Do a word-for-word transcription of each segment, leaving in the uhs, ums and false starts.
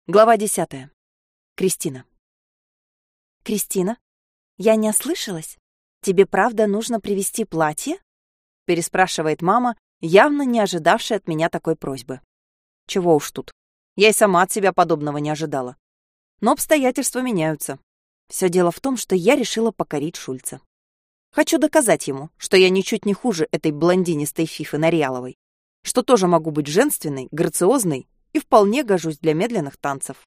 Глава десятая. Кристина. «Кристина, я не ослышалась? Тебе правда нужно привезти платье?» Переспрашивает мама, явно не ожидавшая от меня такой просьбы. Чего уж тут. Я и сама от себя подобного не ожидала. Но обстоятельства меняются. Все дело в том, что я решила покорить Шульца. Хочу доказать ему, что я ничуть не хуже этой блондинистой фифы Нарьяловой, что тоже могу быть женственной, грациозной и вполне гожусь для медленных танцев.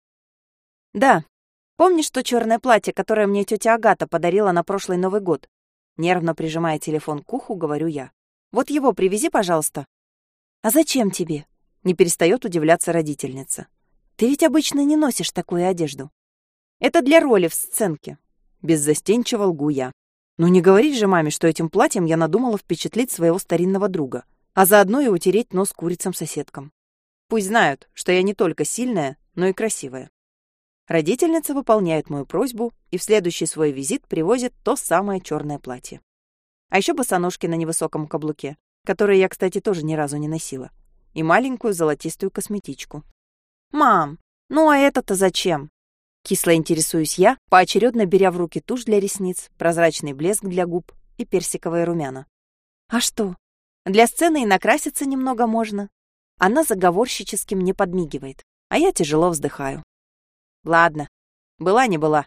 «Да. Помнишь то черное платье, которое мне тетя Агата подарила на прошлый Новый год?» Нервно прижимая телефон к уху, говорю я. «Вот его привези, пожалуйста». «А зачем тебе?» Не перестает удивляться родительница. «Ты ведь обычно не носишь такую одежду». «Это для роли в сценке». Беззастенчиво лгу я. Ну не говорить же маме, что этим платьем я надумала впечатлить своего старинного друга, а заодно и утереть нос курицам-соседкам. Пусть знают, что я не только сильная, но и красивая. Родительница выполняет мою просьбу и в следующий свой визит привозит то самое черное платье. А еще босоножки на невысоком каблуке, которые я, кстати, тоже ни разу не носила, и маленькую золотистую косметичку. «Мам, ну а это-то зачем?» Кисло интересуюсь я, поочередно беря в руки тушь для ресниц, прозрачный блеск для губ и персиковые румяна. «А что? Для сцены и накраситься немного можно». Она заговорщически мне подмигивает, а я тяжело вздыхаю. Ладно, была не была.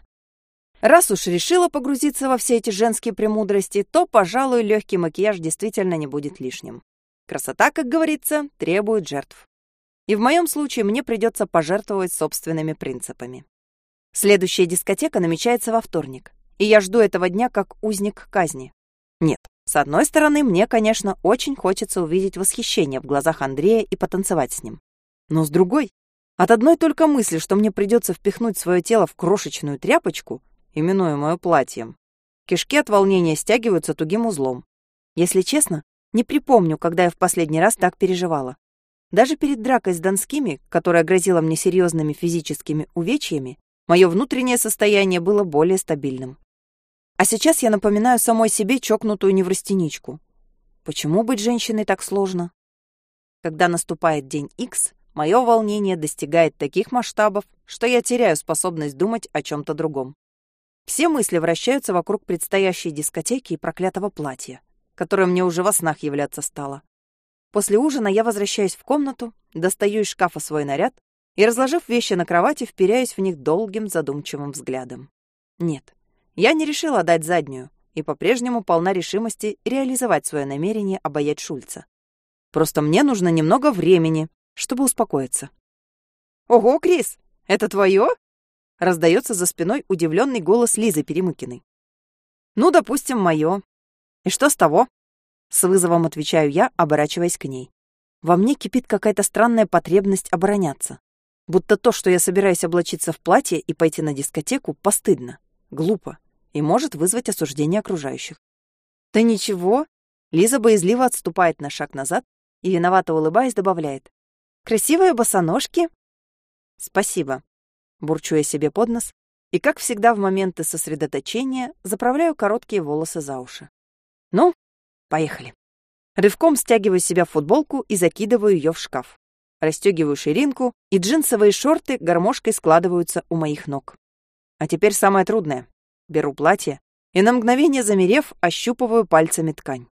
Раз уж решила погрузиться во все эти женские премудрости, то, пожалуй, легкий макияж действительно не будет лишним. Красота, как говорится, требует жертв. И в моем случае мне придется пожертвовать собственными принципами. Следующая дискотека намечается во вторник, и я жду этого дня как узник казни. Нет, с одной стороны, мне, конечно, очень хочется увидеть восхищение в глазах Андрея и потанцевать с ним. Но с другой, от одной только мысли, что мне придется впихнуть свое тело в крошечную тряпочку, именуемую платьем, кишки от волнения стягиваются тугим узлом. Если честно, не припомню, когда я в последний раз так переживала. Даже перед дракой с Донскими, которая грозила мне серьезными физическими увечьями, мое внутреннее состояние было более стабильным. А сейчас я напоминаю самой себе чокнутую неврастеничку. Почему быть женщиной так сложно? Когда наступает день Икс, мое волнение достигает таких масштабов, что я теряю способность думать о чем-то другом. Все мысли вращаются вокруг предстоящей дискотеки и проклятого платья, которое мне уже во снах являться стало. После ужина я возвращаюсь в комнату, достаю из шкафа свой наряд и, разложив вещи на кровати, вперяюсь в них долгим задумчивым взглядом. Нет, я не решила дать заднюю и по-прежнему полна решимости реализовать свое намерение обаять Шульца. Просто мне нужно немного времени, чтобы успокоиться. «Ого, Крис, это твое?» — раздается за спиной удивленный голос Лизы Перемыкиной. «Ну, допустим, мое. И что с того?» С вызовом отвечаю я, оборачиваясь к ней. Во мне кипит какая-то странная потребность обороняться. Будто то, что я собираюсь облачиться в платье и пойти на дискотеку, постыдно, глупо и может вызвать осуждение окружающих. «Да ничего». Лиза боязливо отступает на шаг назад и, виновато улыбаясь, добавляет. «Красивые босоножки». «Спасибо», — бурчу я себе под нос и, как всегда в моменты сосредоточения, заправляю короткие волосы за уши. «Ну, поехали». Рывком стягиваю с себя футболку и закидываю ее в шкаф. Расстегиваю ширинку, и джинсовые шорты гармошкой складываются у моих ног. А теперь самое трудное. Беру платье и, на мгновение замерев, ощупываю пальцами ткань.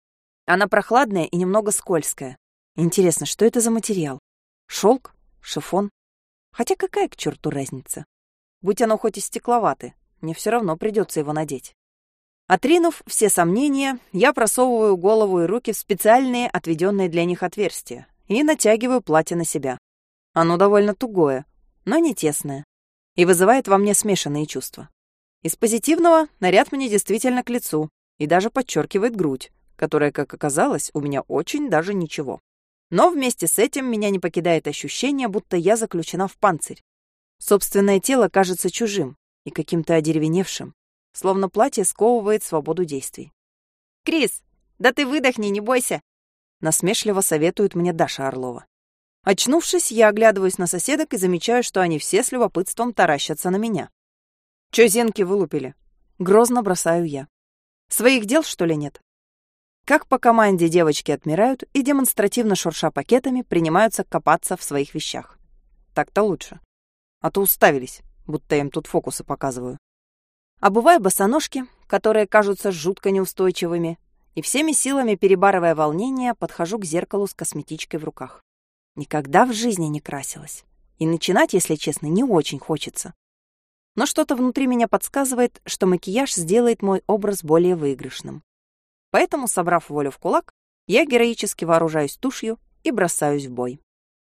Она прохладная и немного скользкая. Интересно, что это за материал? Шелк? Шифон? Хотя какая к черту разница? Будь оно хоть и стекловатое, мне все равно придется его надеть. Отринув все сомнения, я просовываю голову и руки в специальные, отведенные для них отверстия, и натягиваю платье на себя. Оно довольно тугое, но не тесное, и вызывает во мне смешанные чувства. Из позитивного наряд мне действительно к лицу и даже подчеркивает грудь, которая, как оказалось, у меня очень даже ничего. Но вместе с этим меня не покидает ощущение, будто я заключена в панцирь. Собственное тело кажется чужим и каким-то одеревеневшим, словно платье сковывает свободу действий. «Крис, да ты выдохни, не бойся!» насмешливо советует мне Даша Орлова. Очнувшись, я оглядываюсь на соседок и замечаю, что они все с любопытством таращатся на меня. «Чё зенки вылупили?» Грозно бросаю я. «Своих дел, что ли, нет?» Как по команде девочки отмирают и, демонстративно шурша пакетами, принимаются копаться в своих вещах. Так-то лучше. а то уставились, будто я им тут фокусы показываю. Обуваю босоножки, которые кажутся жутко неустойчивыми, и всеми силами, перебарывая волнение, подхожу к зеркалу с косметичкой в руках. Никогда в жизни не красилась. И начинать, если честно, не очень хочется. Но что-то внутри меня подсказывает, что макияж сделает мой образ более выигрышным. Поэтому, собрав волю в кулак, я героически вооружаюсь тушью и бросаюсь в бой.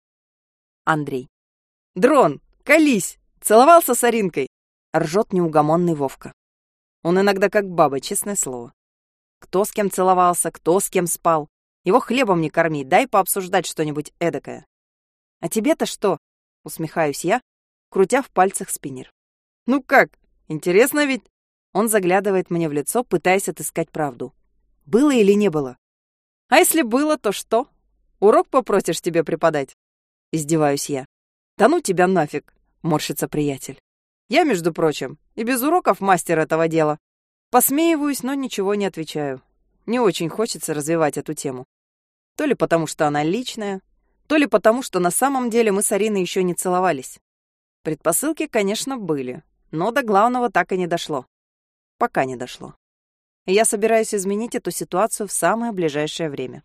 Андрей. «Дрон, колись! Целовался с Аринкой!» — ржет неугомонный Вовка. Он иногда как баба, честное слово. Кто с кем целовался, кто с кем спал. Его хлебом не корми, дай пообсуждать что-нибудь эдакое. «А тебе-то что?» — усмехаюсь я, крутя в пальцах спиннер. «Ну как? Интересно ведь?» Он заглядывает мне в лицо, пытаясь отыскать правду. «Было или не было?» «А если было, то что? Урок попросишь тебе преподать?» Издеваюсь я. «Да ну тебя нафиг!» — морщится приятель. «Я, между прочим, и без уроков мастер этого дела. Посмеиваюсь, но ничего не отвечаю. Не очень хочется развивать эту тему. То ли потому, что она личная, то ли потому, что на самом деле мы с Ариной еще не целовались. Предпосылки, конечно, были, но до главного так и не дошло. Пока не дошло. И я собираюсь изменить эту ситуацию в самое ближайшее время.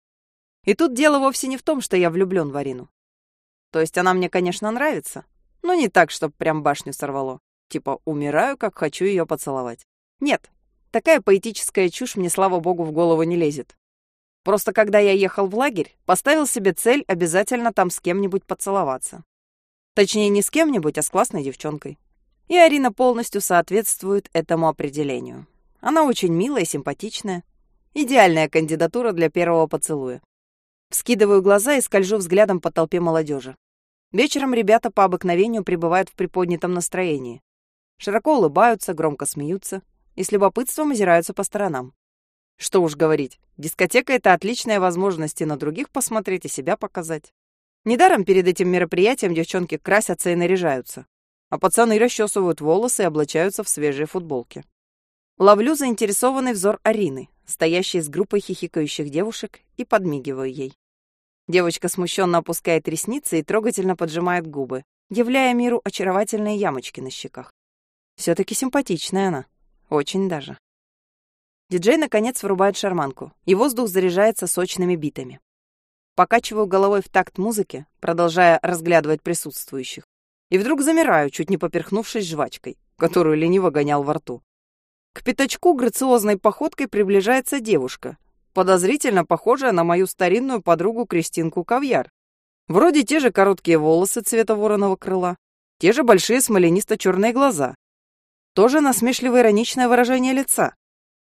И тут дело вовсе не в том, что я влюблен в Арину. То есть она мне, конечно, нравится, но не так, чтоб прям башню сорвало. Типа, умираю, как хочу ее поцеловать. Нет, такая поэтическая чушь мне, слава богу, в голову не лезет. Просто когда я ехал в лагерь, поставил себе цель обязательно там с кем-нибудь поцеловаться. Точнее, не с кем-нибудь, а с классной девчонкой. И Арина полностью соответствует этому определению. Она очень милая и симпатичная. Идеальная кандидатура для первого поцелуя. Вскидываю глаза и скольжу взглядом по толпе молодежи. Вечером ребята по обыкновению пребывают в приподнятом настроении. Широко улыбаются, громко смеются и с любопытством озираются по сторонам. Что уж говорить, дискотека — это отличная возможность и на других посмотреть, и себя показать. Недаром перед этим мероприятием девчонки красятся и наряжаются, а пацаны расчесывают волосы и облачаются в свежие футболки. Ловлю заинтересованный взор Арины, стоящей с группой хихикающих девушек, и подмигиваю ей. Девочка смущенно опускает ресницы и трогательно поджимает губы, являя миру очаровательные ямочки на щеках. Все-таки симпатичная она. Очень даже. Диджей, наконец, врубает шарманку, и воздух заряжается сочными битами. Покачиваю головой в такт музыки, продолжая разглядывать присутствующих. И вдруг замираю, чуть не поперхнувшись жвачкой, которую лениво гонял во рту. К пятачку грациозной походкой приближается девушка, подозрительно похожая на мою старинную подругу Кристинку Кавьяр. Вроде те же короткие волосы цвета вороного крыла, те же большие смоленисто-черные глаза, тоже насмешливое ироничное выражение лица.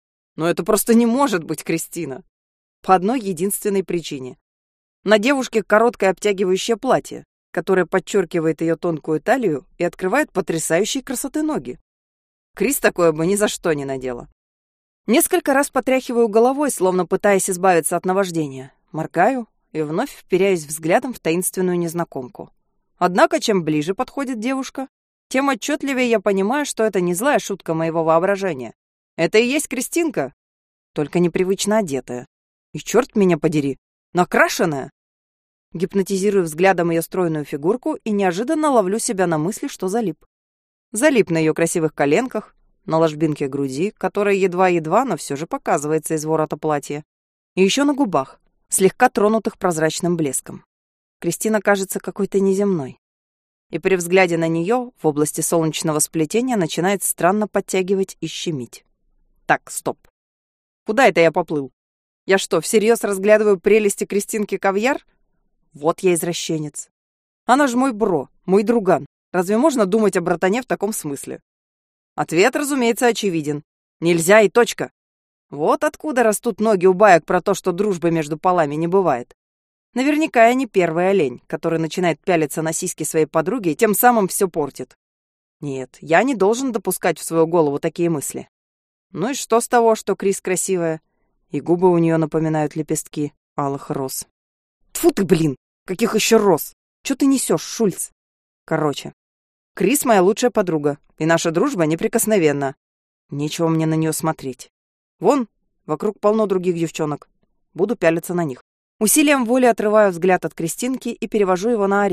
Но это просто не может быть Кристина. По одной единственной причине. На девушке короткое обтягивающее платье, которое подчеркивает ее тонкую талию и открывает потрясающей красоты ноги. Крис такое бы ни за что не надела. Несколько раз потряхиваю головой, словно пытаясь избавиться от наваждения. Моргаю и вновь вперяюсь взглядом в таинственную незнакомку. Однако, чем ближе подходит девушка, тем отчетливее я понимаю, что это не злая шутка моего воображения. Это и есть Кристинка, только непривычно одетая. И черт меня подери, накрашенная. Гипнотизирую взглядом ее стройную фигурку и неожиданно ловлю себя на мысли, что залип. Залип на ее красивых коленках, на ложбинке груди, которая едва-едва, но все же показывается из ворота платья. И еще на губах, слегка тронутых прозрачным блеском. Кристина кажется какой-то неземной. И при взгляде на нее в области солнечного сплетения начинает странно подтягивать и щемить. Так, стоп. Куда это я поплыл? Я что, всерьез разглядываю прелести Кристинки Кавьяр? Вот я извращенец. Она же мой бро, мой друган. Разве можно думать о братане в таком смысле? Ответ, разумеется, очевиден. Нельзя и точка. Вот откуда растут ноги у баек про то, что дружбы между полами не бывает. Наверняка я не первый олень, который начинает пялиться на сиськи своей подруги и тем самым все портит. Нет, я не должен допускать в свою голову такие мысли. Ну и что с того, что Крис красивая? И губы у нее напоминают лепестки алых роз. Тьфу ты, блин! Каких еще роз? Че ты несешь, Шульц? Короче, Крис моя лучшая подруга, и наша дружба неприкосновенна. Нечего мне на нее смотреть. Вон, вокруг полно других девчонок. Буду пялиться на них. Усилием воли отрываю взгляд от Кристинки и перевожу его на Арину,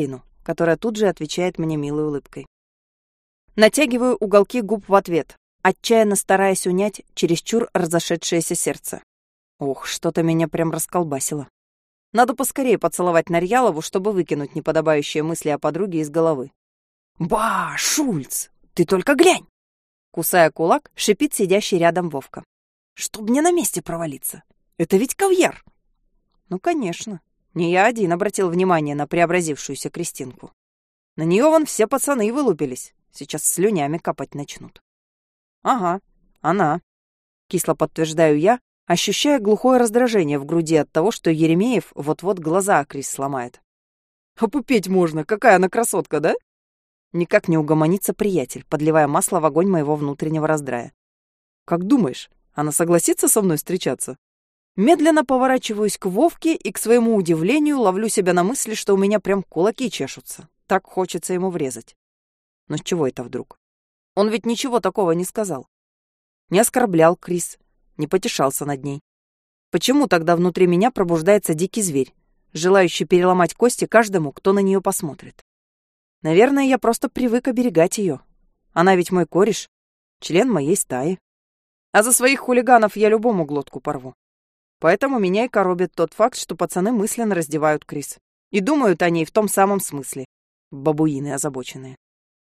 которая тут же отвечает мне милой улыбкой. Натягиваю уголки губ в ответ, отчаянно стараясь унять чересчур разошедшееся сердце. Ох, что-то меня прям расколбасило. Надо поскорее поцеловать Нарьялову, чтобы выкинуть неподобающие мысли о подруге из головы. «Ба, Шульц, ты только глянь!» Кусая кулак, шипит сидящий рядом Вовка. «Чтоб мне на месте провалиться! Это ведь кавьяр!» Ну, конечно. Не я один обратил внимание на преобразившуюся Кристинку. На нее вон все пацаны вылупились. Сейчас слюнями капать начнут. Ага, она. Кисло подтверждаю я, ощущая глухое раздражение в груди от того, что Еремеев вот-вот глаза Крис сломает. Опупеть можно, какая она красотка, да? Никак не угомонится приятель, подливая масло в огонь моего внутреннего раздрая. Как думаешь, она согласится со мной встречаться? Медленно поворачиваюсь к Вовке и, к своему удивлению, ловлю себя на мысли, что у меня прям кулаки чешутся. Так хочется ему врезать. Но с чего это вдруг? Он ведь ничего такого не сказал. Не оскорблял Крис, не потешался над ней. Почему тогда внутри меня пробуждается дикий зверь, желающий переломать кости каждому, кто на нее посмотрит? Наверное, я просто привык оберегать ее. Она ведь мой кореш, член моей стаи. А за своих хулиганов я любому глотку порву. Поэтому меня и коробит тот факт, что пацаны мысленно раздевают Крис. И думают о ней в том самом смысле. Бабуины озабоченные.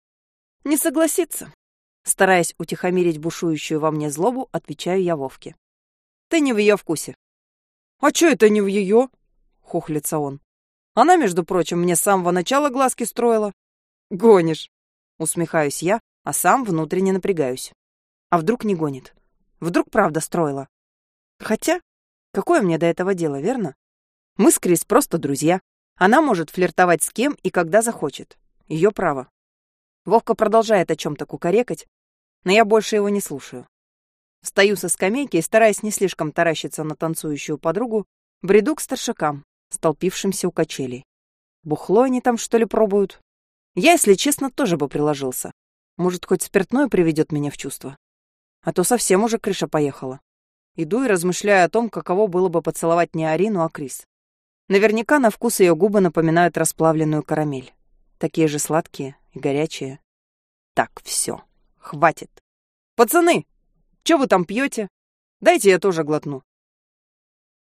Не согласится. Стараясь утихомирить бушующую во мне злобу, отвечаю я Вовке. Ты не в ее вкусе. А чё это не в ее? Хухлится он. Она, между прочим, мне с самого начала глазки строила. Гонишь. Усмехаюсь я, а сам внутренне напрягаюсь. А вдруг не гонит? Вдруг правда строила? Хотя, какое мне до этого дело, верно? Мы с Крис просто друзья. Она может флиртовать с кем и когда захочет. Ее право. Вовка продолжает о чем-то кукарекать, но я больше его не слушаю. Встаю со скамейки и, стараясь не слишком таращиться на танцующую подругу, бреду к старшакам, столпившимся у качелей. Бухло они там, что ли, пробуют? Я, если честно, тоже бы приложился. Может, хоть спиртное приведет меня в чувство? А то совсем уже крыша поехала. Иду и размышляю о том, каково было бы поцеловать не Арину, а Крис. Наверняка на вкус ее губы напоминают расплавленную карамель. Такие же сладкие и горячие. Так, все, хватит. Пацаны, что вы там пьете? Дайте я тоже глотну.